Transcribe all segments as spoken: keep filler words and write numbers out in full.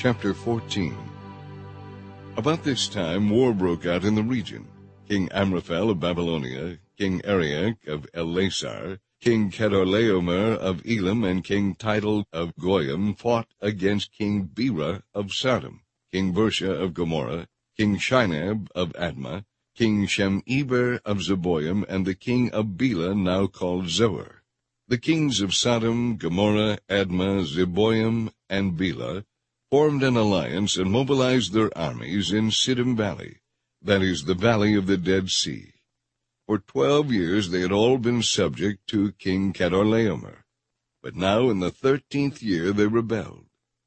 Chapter fourteen. About this time war broke out in the region. King Amraphel of Babylonia, King Arioch of Elasar, King Chedorlaomer of Elam, and King Tidal of Goyim fought against King Bera of Sodom, King Bersha of Gomorrah, King Shinab of Admah, King Shemeber of Zeboim, and the king of Bela, now called Zoar. The kings of Sodom, Gomorrah, Admah, Zeboim, and Bela formed an alliance and mobilized their armies in Siddim Valley, that is, the valley of the Dead Sea. For twelve years they had all been subject to King Chedorlaomer, but now in the thirteenth year they rebelled.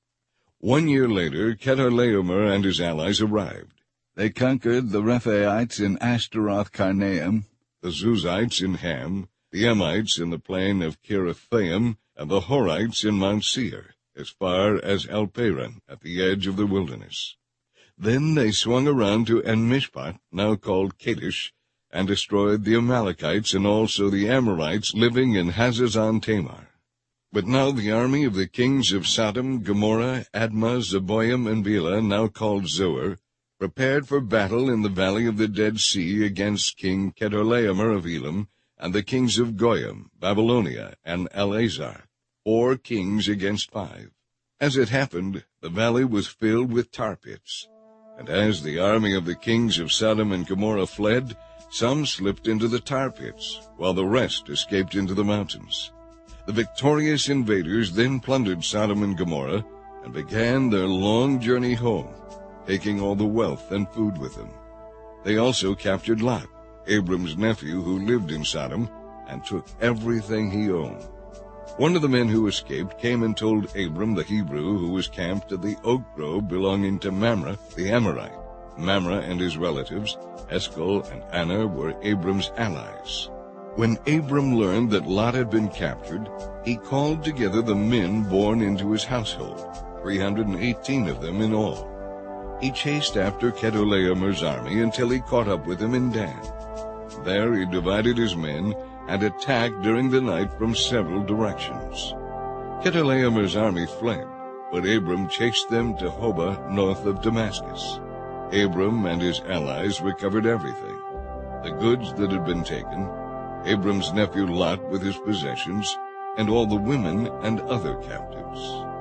One year later, Chedorlaomer and his allies arrived. They conquered the Rephaites in Ashtaroth-Karnaim, the Zuzites in Ham, the Emites in the plain of Kirithaim, and the Horites in Mount Seir, as far as El-Paran, at the edge of the wilderness. Then they swung around to En-Mishpat, now called Kadesh, and destroyed the Amalekites and also the Amorites living in Hazazon-Tamar. But now the army of the kings of Sodom, Gomorrah, Admah, Zeboim, and Bela, now called Zoar, prepared for battle in the valley of the Dead Sea against King Chedorlaomer of Elam, and the kings of Goyim, Babylonia, and Elasar, four kings against five. As it happened, the valley was filled with tar pits, and as the army of the kings of Sodom and Gomorrah fled, some slipped into the tar pits, while the rest escaped into the mountains. The victorious invaders then plundered Sodom and Gomorrah and began their long journey home, taking all the wealth and food with them. They also captured Lot, Abram's nephew who lived in Sodom, and took everything he owned. One of the men who escaped came and told Abram the Hebrew, who was camped at the oak grove belonging to Mamre the Amorite. Mamre and his relatives, Eshcol and Aner, were Abram's allies. When Abram learned that Lot had been captured, he called together the men born into his household, three hundred and eighteen of them in all. He chased after Chedorlaomer's army until he caught up with him in Dan. There he divided his men and attacked during the night from several directions. Chedorlaomer's army fled, but Abram chased them to Hobah north of Damascus. Abram and his allies recovered everything: the goods that had been taken, Abram's nephew Lot with his possessions, and all the women and other captives.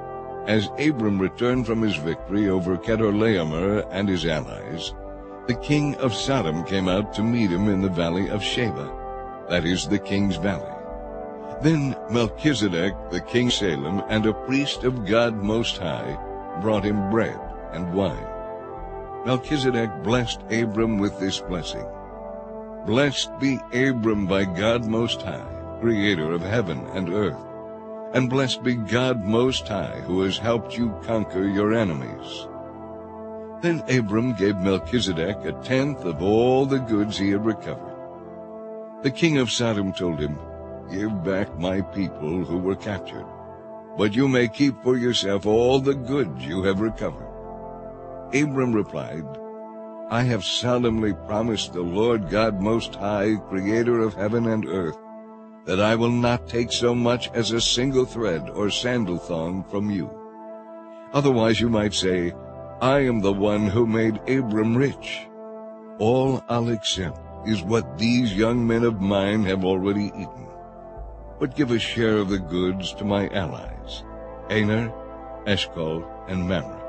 As Abram returned from his victory over Chedorlaomer and his allies, the king of Sodom came out to meet him in the valley of Sheba, that is, the king's valley. Then Melchizedek, the king of Salem, and a priest of God Most High, brought him bread and wine. Melchizedek blessed Abram with this blessing: "Blessed be Abram by God Most High, creator of heaven and earth. And blessed be God Most High, who has helped you conquer your enemies." Then Abram gave Melchizedek a tenth of all the goods he had recovered. The king of Sodom told him, "Give back my people who were captured, but you may keep for yourself all the goods you have recovered." Abram replied, "I have solemnly promised the Lord God Most High, creator of heaven and earth, that I will not take so much as a single thread or sandal thong from you. Otherwise you might say, I am the one who made Abram rich. All I'll accept is what these young men of mine have already eaten. But give a share of the goods to my allies, Aner, Eshcol, and Mamre."